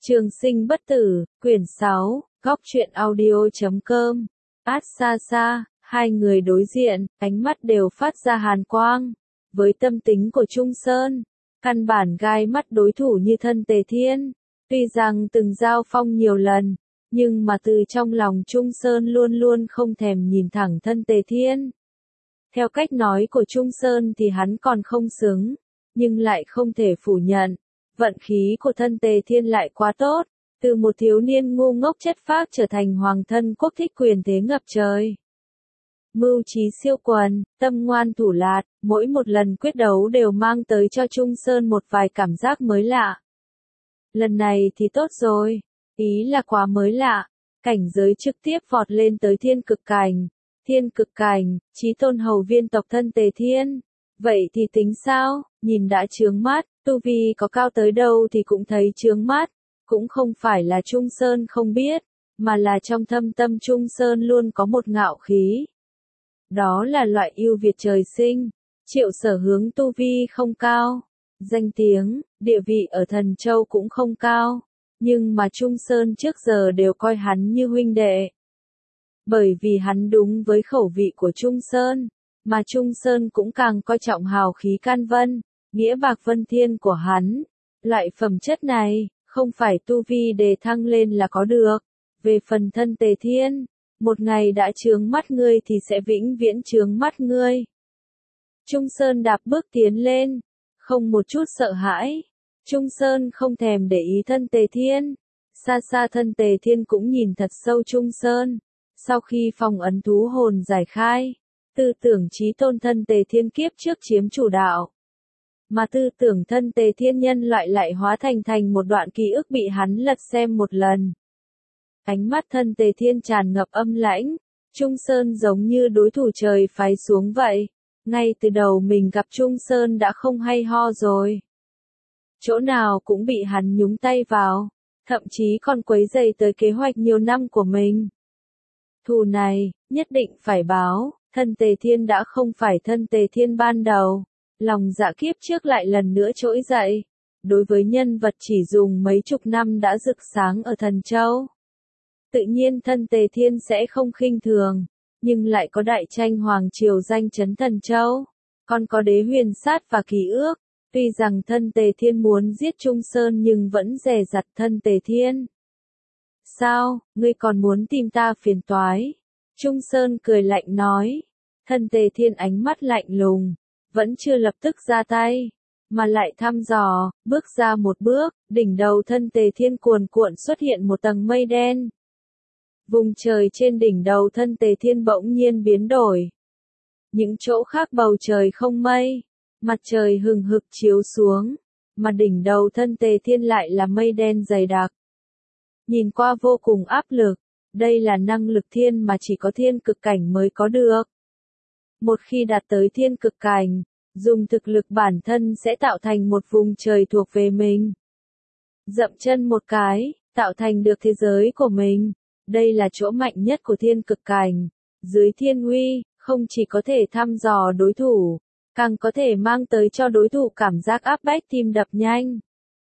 Trường sinh bất tử, quyển 6, góc truyện audio.com. Xa xa, hai người đối diện, ánh mắt đều phát ra hàn quang. Với tâm tính của Trung Sơn, căn bản gai mắt đối thủ như thân Tề Thiên. Tuy rằng từng giao phong nhiều lần, nhưng mà từ trong lòng Trung Sơn luôn luôn không thèm nhìn thẳng thân Tề Thiên. Theo cách nói của Trung Sơn thì hắn còn không xứng, nhưng lại không thể phủ nhận. Vận khí của thân Tề Thiên lại quá tốt, từ một thiếu niên ngu ngốc chất phác trở thành hoàng thân quốc thích quyền thế ngập trời. Mưu trí siêu quần, tâm ngoan thủ lạt, mỗi một lần quyết đấu đều mang tới cho Trung Sơn một vài cảm giác mới lạ. Lần này thì tốt rồi, ý là quá mới lạ, cảnh giới trực tiếp vọt lên tới thiên cực cảnh. Thiên cực cảnh, chí tôn hầu viên tộc thân Tề Thiên. Vậy thì tính sao, nhìn đã chướng mắt, tu vi có cao tới đâu thì cũng thấy chướng mắt, cũng không phải là Trung Sơn không biết, mà là trong thâm tâm Trung Sơn luôn có một ngạo khí. Đó là loại ưu việt trời sinh, Triệu Sở hướng tu vi không cao, danh tiếng, địa vị ở Thần Châu cũng không cao, nhưng mà Trung Sơn trước giờ đều coi hắn như huynh đệ. Bởi vì hắn đúng với khẩu vị của Trung Sơn, mà Trung Sơn cũng càng coi trọng hào khí can vân, nghĩa bạc vân thiên của hắn. Loại phẩm chất này, không phải tu vi đề thăng lên là có được. Về phần thân Tề Thiên, một ngày đã chướng mắt ngươi thì sẽ vĩnh viễn chướng mắt ngươi. Trung Sơn đạp bước tiến lên, không một chút sợ hãi. Trung Sơn không thèm để ý thân Tề Thiên. Xa xa thân Tề Thiên cũng nhìn thật sâu Trung Sơn. Sau khi phong ấn thú hồn giải khai, tư tưởng chí tôn thân Tề Thiên kiếp trước chiếm chủ đạo. Mà tư tưởng thân Tề Thiên nhân loại lại hóa thành một đoạn ký ức bị hắn lật xem một lần. Ánh mắt thân Tề Thiên tràn ngập âm lãnh, Trung Sơn giống như đối thủ trời phái xuống vậy. Ngay từ đầu mình gặp Trung Sơn đã không hay ho rồi. Chỗ nào cũng bị hắn nhúng tay vào, thậm chí còn quấy rầy tới kế hoạch nhiều năm của mình. Thù này, nhất định phải báo, thân Tề Thiên đã không phải thân Tề Thiên ban đầu. Lòng dạ kiếp trước lại lần nữa trỗi dậy. Đối với nhân vật chỉ dùng mấy chục năm đã rực sáng ở Thần Châu. Tự nhiên thân Tề Thiên sẽ không khinh thường, nhưng lại có đại tranh hoàng triều danh chấn Thần Châu. Còn có đế huyền sát và ký ước. Tuy rằng thân Tề Thiên muốn giết Trung Sơn nhưng vẫn dè dặt thân Tề Thiên. Sao, ngươi còn muốn tìm ta phiền toái? Trung Sơn cười lạnh nói. Thân Tề Thiên ánh mắt lạnh lùng, vẫn chưa lập tức ra tay, mà lại thăm dò, bước ra một bước, đỉnh đầu thân Tề Thiên cuồn cuộn xuất hiện một tầng mây đen. Vùng trời trên đỉnh đầu thân Tề Thiên bỗng nhiên biến đổi. Những chỗ khác bầu trời không mây, mặt trời hừng hực chiếu xuống, mà đỉnh đầu thân Tề Thiên lại là mây đen dày đặc. Nhìn qua vô cùng áp lực, đây là năng lực thiên mà chỉ có thiên cực cảnh mới có được. Một khi đạt tới thiên cực cảnh, dùng thực lực bản thân sẽ tạo thành một vùng trời thuộc về mình. Dậm chân một cái, tạo thành được thế giới của mình. Đây là chỗ mạnh nhất của thiên cực cảnh. Dưới thiên uy, không chỉ có thể thăm dò đối thủ, càng có thể mang tới cho đối thủ cảm giác áp bách tim đập nhanh.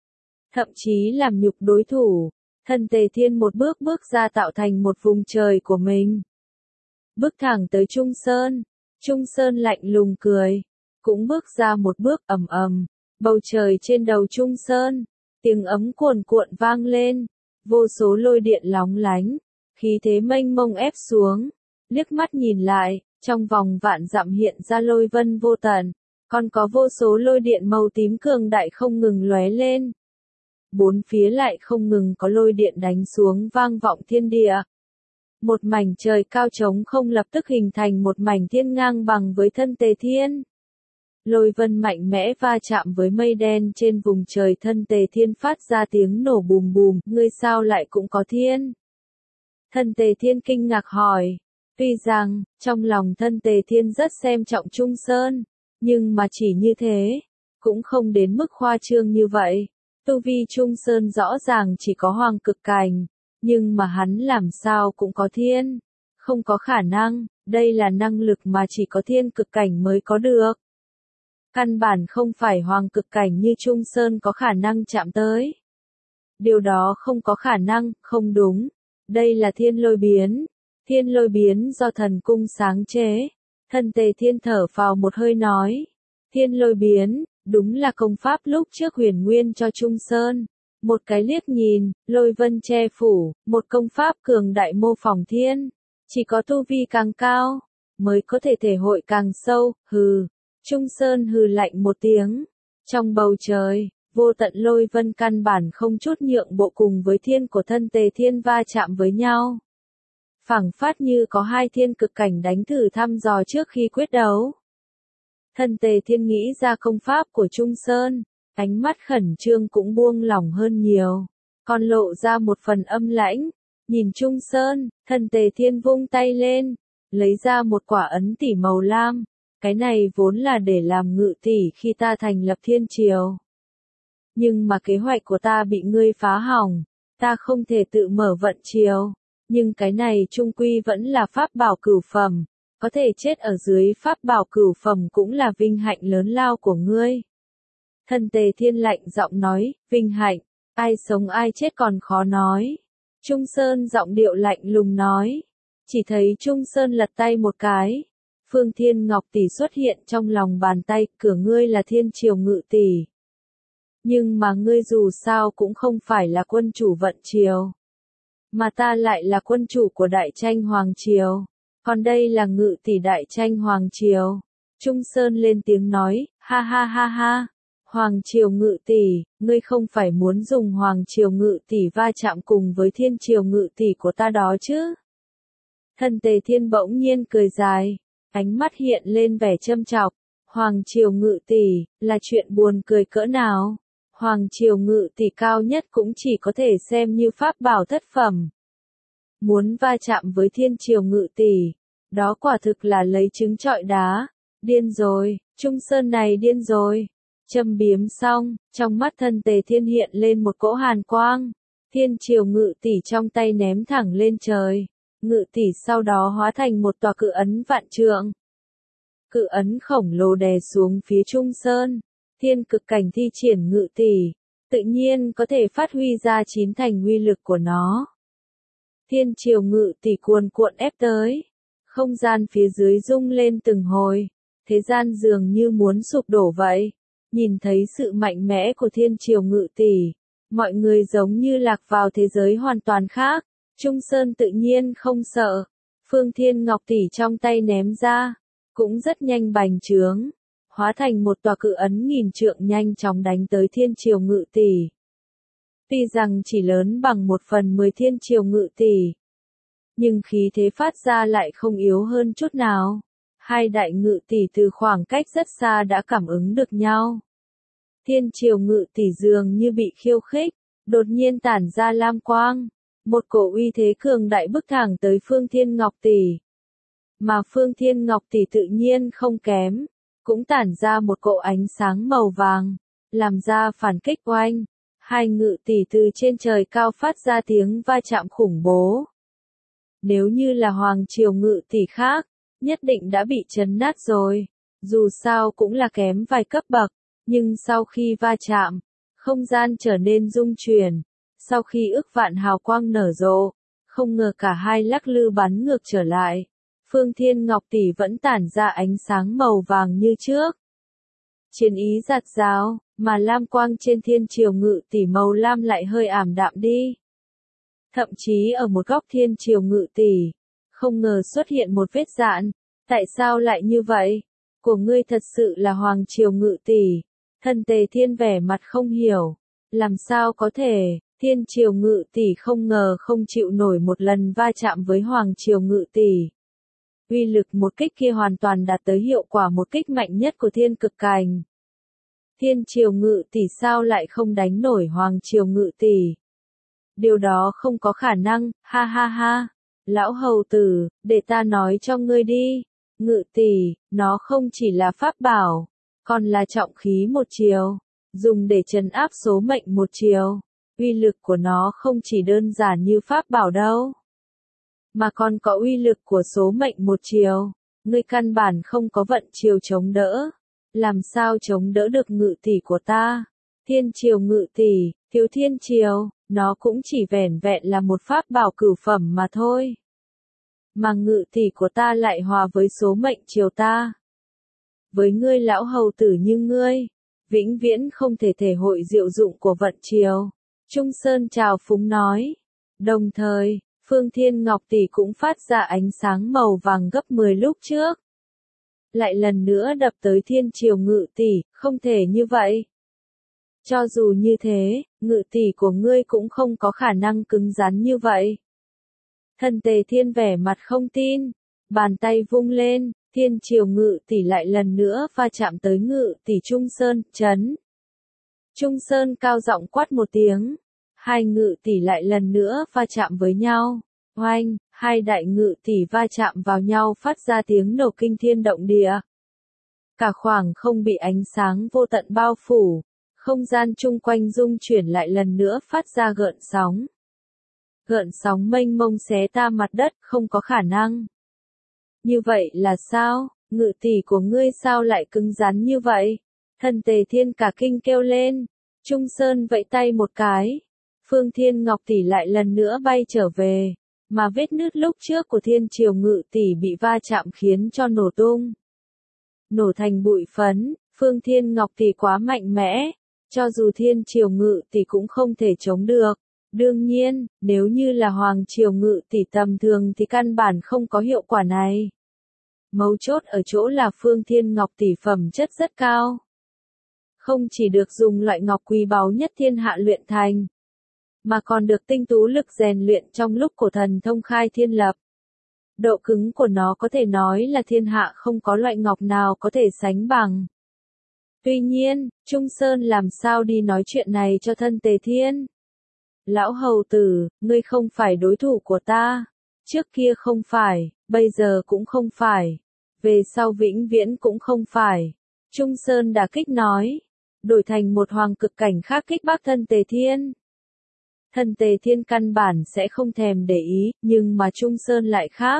Thậm chí làm nhục đối thủ. Thân Tề Thiên một bước bước ra tạo thành một vùng trời của mình. Bước thẳng tới Trung Sơn. Trung Sơn lạnh lùng cười. Cũng bước ra một bước ầm ầm. Bầu trời trên đầu Trung Sơn. Tiếng ấm cuồn cuộn vang lên. Vô số lôi điện lóng lánh. Khí thế mênh mông ép xuống. Liếc mắt nhìn lại, trong vòng vạn dặm hiện ra lôi vân vô tận. Còn có vô số lôi điện màu tím cường đại không ngừng lóe lên. Bốn phía lại không ngừng có lôi điện đánh xuống vang vọng thiên địa. Một mảnh trời cao trống không lập tức hình thành một mảnh thiên ngang bằng với thân Tề Thiên. Lôi vân mạnh mẽ va chạm với mây đen trên vùng trời thân Tề Thiên phát ra tiếng nổ bùm bùm, ngươi sao lại cũng có thiên? Thân Tề Thiên kinh ngạc hỏi. Tuy rằng, trong lòng thân Tề Thiên rất xem trọng Trung Sơn, nhưng mà chỉ như thế, cũng không đến mức khoa trương như vậy. Tu vi Trung Sơn rõ ràng chỉ có hoàng cực cảnh, nhưng mà hắn làm sao cũng có thiên. Không có khả năng, đây là năng lực mà chỉ có thiên cực cảnh mới có được. Căn bản không phải hoàng cực cảnh như Trung Sơn có khả năng chạm tới. Điều đó không có khả năng, không đúng. Đây là thiên lôi biến. Thiên lôi biến do thần cung sáng chế. Thân Tề Thiên thở phào một hơi nói. Thiên lôi biến, đúng là công pháp lúc trước Huyền Nguyên cho Trung Sơn. Một cái liếc nhìn, lôi vân che phủ, một công pháp cường đại mô phỏng thiên. Chỉ có tu vi càng cao, mới có thể thể hội càng sâu, hừ. Trung Sơn hừ lạnh một tiếng. Trong bầu trời, vô tận lôi vân căn bản không chút nhượng bộ cùng với thiên của thân Tề Thiên va chạm với nhau. Phảng phất như có hai thiên cực cảnh đánh thử thăm dò trước khi quyết đấu. Thân Tề Thiên nghĩ ra công pháp của Trung Sơn, ánh mắt khẩn trương cũng buông lỏng hơn nhiều, còn lộ ra một phần âm lãnh. Nhìn Trung Sơn, thân Tề Thiên vung tay lên, lấy ra một quả ấn tỷ màu lam. Cái này vốn là để làm ngự tỷ khi ta thành lập thiên triều. Nhưng mà kế hoạch của ta bị ngươi phá hỏng, ta không thể tự mở vận triều. Nhưng cái này chung quy vẫn là pháp bảo cửu phẩm, có thể chết ở dưới pháp bảo cửu phẩm cũng là vinh hạnh lớn lao của ngươi. Thân Tề Thiên lạnh giọng nói, vinh hạnh, ai sống ai chết còn khó nói. Trung Sơn giọng điệu lạnh lùng nói, chỉ thấy Trung Sơn lật tay một cái. Phương Thiên Ngọc tỷ xuất hiện trong lòng bàn tay, cửa ngươi là thiên triều ngự tỷ. Nhưng mà ngươi dù sao cũng không phải là quân chủ vận triều. Mà ta lại là quân chủ của Đại Tranh Hoàng Triều. Còn đây là ngự tỷ Đại Tranh Hoàng Triều. Trung Sơn lên tiếng nói, ha ha ha ha. Hoàng Triều ngự tỷ, ngươi không phải muốn dùng Hoàng Triều ngự tỷ va chạm cùng với thiên triều ngự tỷ của ta đó chứ? Thân Tề Thiên bỗng nhiên cười dài, ánh mắt hiện lên vẻ châm chọc. Hoàng Triều ngự tỷ, là chuyện buồn cười cỡ nào? Hoàng Triều ngự tỷ cao nhất cũng chỉ có thể xem như pháp bảo thất phẩm. Muốn va chạm với thiên triều ngự tỷ, đó quả thực là lấy trứng trọi đá. Điên rồi, Trung Sơn này điên rồi. Châm biếm xong, trong mắt thân Tề Thiên hiện lên một cỗ hàn quang. Thiên triều ngự tỷ trong tay ném thẳng lên trời. Ngự tỷ sau đó hóa thành một tòa cự ấn vạn trượng. Cự ấn khổng lồ đè xuống phía Trung Sơn. Thiên cực cảnh thi triển ngự tỷ, tự nhiên có thể phát huy ra chín thành uy lực của nó. Thiên triều ngự tỷ cuồn cuộn ép tới. Không gian phía dưới rung lên từng hồi. Thế gian dường như muốn sụp đổ vậy. Nhìn thấy sự mạnh mẽ của thiên triều ngự tỷ, mọi người giống như lạc vào thế giới hoàn toàn khác. Trung Sơn tự nhiên không sợ. Phương Thiên Ngọc tỷ trong tay ném ra, cũng rất nhanh bành trướng, hóa thành một tòa cự ấn nghìn trượng nhanh chóng đánh tới thiên triều ngự tỷ. Tuy rằng chỉ lớn bằng 1/10 thiên triều ngự tỷ, nhưng khí thế phát ra lại không yếu hơn chút nào. Hai đại ngự tỷ từ khoảng cách rất xa đã cảm ứng được nhau. Thiên triều ngự tỷ dường như bị khiêu khích, đột nhiên tản ra lam quang. Một cổ uy thế cường đại bức thẳng tới Phương Thiên Ngọc tỷ. Mà Phương Thiên Ngọc tỷ tự nhiên không kém, cũng tản ra một cỗ ánh sáng màu vàng, làm ra phản kích oanh. Hai ngự tỷ từ trên trời cao phát ra tiếng va chạm khủng bố. Nếu như là Hoàng Triều ngự tỷ khác, nhất định đã bị chấn nát rồi. Dù sao cũng là kém vài cấp bậc, nhưng sau khi va chạm, không gian trở nên rung chuyển. Sau khi ức vạn hào quang nở rộ, không ngờ cả hai lắc lư bắn ngược trở lại. Phương Thiên Ngọc tỷ vẫn tản ra ánh sáng màu vàng như trước. Chiến ý rạt rào, mà lam quang trên thiên triều ngự tỷ màu lam lại hơi ảm đạm đi. Thậm chí ở một góc thiên triều ngự tỷ, không ngờ xuất hiện một vết dạn. Tại sao lại như vậy? Của ngươi thật sự là Hoàng Triều ngự tỷ. Thân Tề Thiên vẻ mặt không hiểu. Làm sao có thể? Thiên triều ngự tỷ không ngờ không chịu nổi một lần va chạm với Hoàng Triều ngự tỷ. Uy lực một kích kia hoàn toàn đạt tới hiệu quả một kích mạnh nhất của thiên cực cảnh. Thiên triều ngự tỷ sao lại không đánh nổi Hoàng Triều ngự tỷ? Điều đó không có khả năng, ha ha ha. Lão hầu tử, để ta nói cho ngươi đi. Ngự tỷ, nó không chỉ là pháp bảo, còn là trọng khí một triều, dùng để trấn áp số mệnh một triều. Uy lực của nó không chỉ đơn giản như pháp bảo đâu, mà còn có uy lực của số mệnh một triều. Ngươi căn bản không có vận triều chống đỡ. Làm sao chống đỡ được ngự tỷ của ta? Thiên triều ngự tỷ, Thiếu thiên triều, nó cũng chỉ vẻn vẹn là một pháp bảo cửu phẩm mà thôi. Mà ngự tỷ của ta lại hòa với số mệnh triều ta. Với ngươi lão hầu tử như ngươi, vĩnh viễn không thể thể hội diệu dụng của vận triều. Trung Sơn chào phúng nói. Đồng thời, Phương Thiên Ngọc tỷ cũng phát ra ánh sáng màu vàng gấp 10 lúc trước. Lại lần nữa đập tới thiên triều ngự tỷ, không thể như vậy. Cho dù như thế, ngự tỷ của ngươi cũng không có khả năng cứng rắn như vậy. Thần Tề Thiên vẻ mặt không tin, bàn tay vung lên, thiên triều ngự tỷ lại lần nữa va chạm tới ngự tỷ Trung Sơn, chấn. Trung Sơn cao giọng quát một tiếng, hai ngự tỷ lại lần nữa va chạm với nhau. Oanh, hai đại ngự tỷ va chạm vào nhau phát ra tiếng nổ kinh thiên động địa. Cả khoảng không bị ánh sáng vô tận bao phủ, không gian chung quanh rung chuyển lại lần nữa phát ra gợn sóng. Gợn sóng mênh mông xé ta mặt đất, không có khả năng. Như vậy là sao? Ngự tỷ của ngươi sao lại cứng rắn như vậy? Thần Tề Thiên cả kinh kêu lên. Trung Sơn vẫy tay một cái. Phương Thiên Ngọc tỷ lại lần nữa bay trở về. Mà vết nứt lúc trước của thiên triều ngự tỷ bị va chạm khiến cho nổ tung. Nổ thành bụi phấn, Phương Thiên Ngọc tỷ quá mạnh mẽ. Cho dù thiên triều ngự tỷ cũng không thể chống được. Đương nhiên, nếu như là hoàng triều ngự tỷ tầm thường thì căn bản không có hiệu quả này. Mấu chốt ở chỗ là Phương Thiên Ngọc tỷ phẩm chất rất cao. Không chỉ được dùng loại ngọc quý báu nhất thiên hạ luyện thành, mà còn được tinh tú lực rèn luyện trong lúc cổ thần thông khai thiên lập. Độ cứng của nó có thể nói là thiên hạ không có loại ngọc nào có thể sánh bằng. Tuy nhiên, Trung Sơn làm sao đi nói chuyện này cho thân Tề Thiên? Lão hầu tử, ngươi không phải đối thủ của ta. Trước kia không phải, bây giờ cũng không phải. Về sau vĩnh viễn cũng không phải. Trung Sơn đả kích nói. Đổi thành một hoàng cực cảnh khác kích bác thân Tề Thiên. Thân Tề Thiên căn bản sẽ không thèm để ý, nhưng mà Trung Sơn lại khác.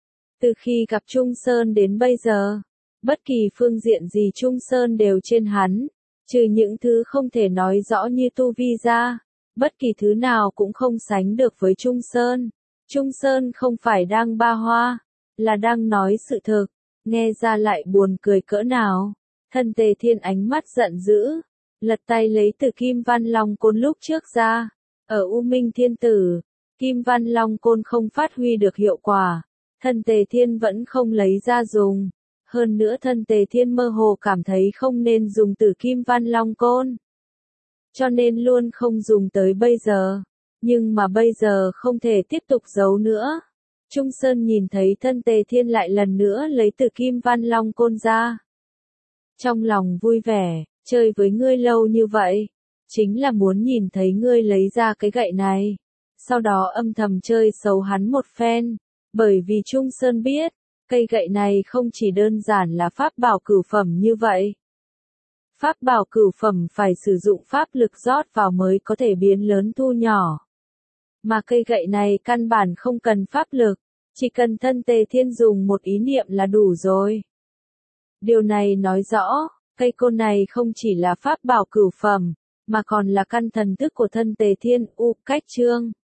Từ khi gặp Trung Sơn đến bây giờ, bất kỳ phương diện gì Trung Sơn đều trên hắn. Trừ những thứ không thể nói rõ như tu vi ra. Bất kỳ thứ nào cũng không sánh được với Trung Sơn. Trung Sơn không phải đang ba hoa, là đang nói sự thực, nghe ra lại buồn cười cỡ nào. Thân Tề Thiên ánh mắt giận dữ, lật tay lấy từ Kim Văn Long Côn lúc trước ra. Ở U Minh Thiên Tử, Kim Văn Long Côn không phát huy được hiệu quả, thân Tề Thiên vẫn không lấy ra dùng. Hơn nữa thân Tề Thiên mơ hồ cảm thấy không nên dùng từ Kim Văn Long Côn. Cho nên luôn không dùng tới bây giờ. Nhưng mà bây giờ không thể tiếp tục giấu nữa. Trung Sơn nhìn thấy thân Tề Thiên lại lần nữa lấy từ Kim Văn Long Côn ra. Trong lòng vui vẻ, chơi với ngươi lâu như vậy. Chính là muốn nhìn thấy ngươi lấy ra cái gậy này. Sau đó âm thầm chơi xấu hắn một phen. Bởi vì Trung Sơn biết, cây gậy này không chỉ đơn giản là pháp bảo cửu phẩm như vậy. Pháp bảo cửu phẩm phải sử dụng pháp lực rót vào mới có thể biến lớn thu nhỏ. Mà cây gậy này căn bản không cần pháp lực, chỉ cần thân Tề Thiên dùng một ý niệm là đủ rồi. Điều này nói rõ, cây côn này không chỉ là pháp bảo cửu phẩm, mà còn là căn thần thức của thân Tề Thiên, cách chương.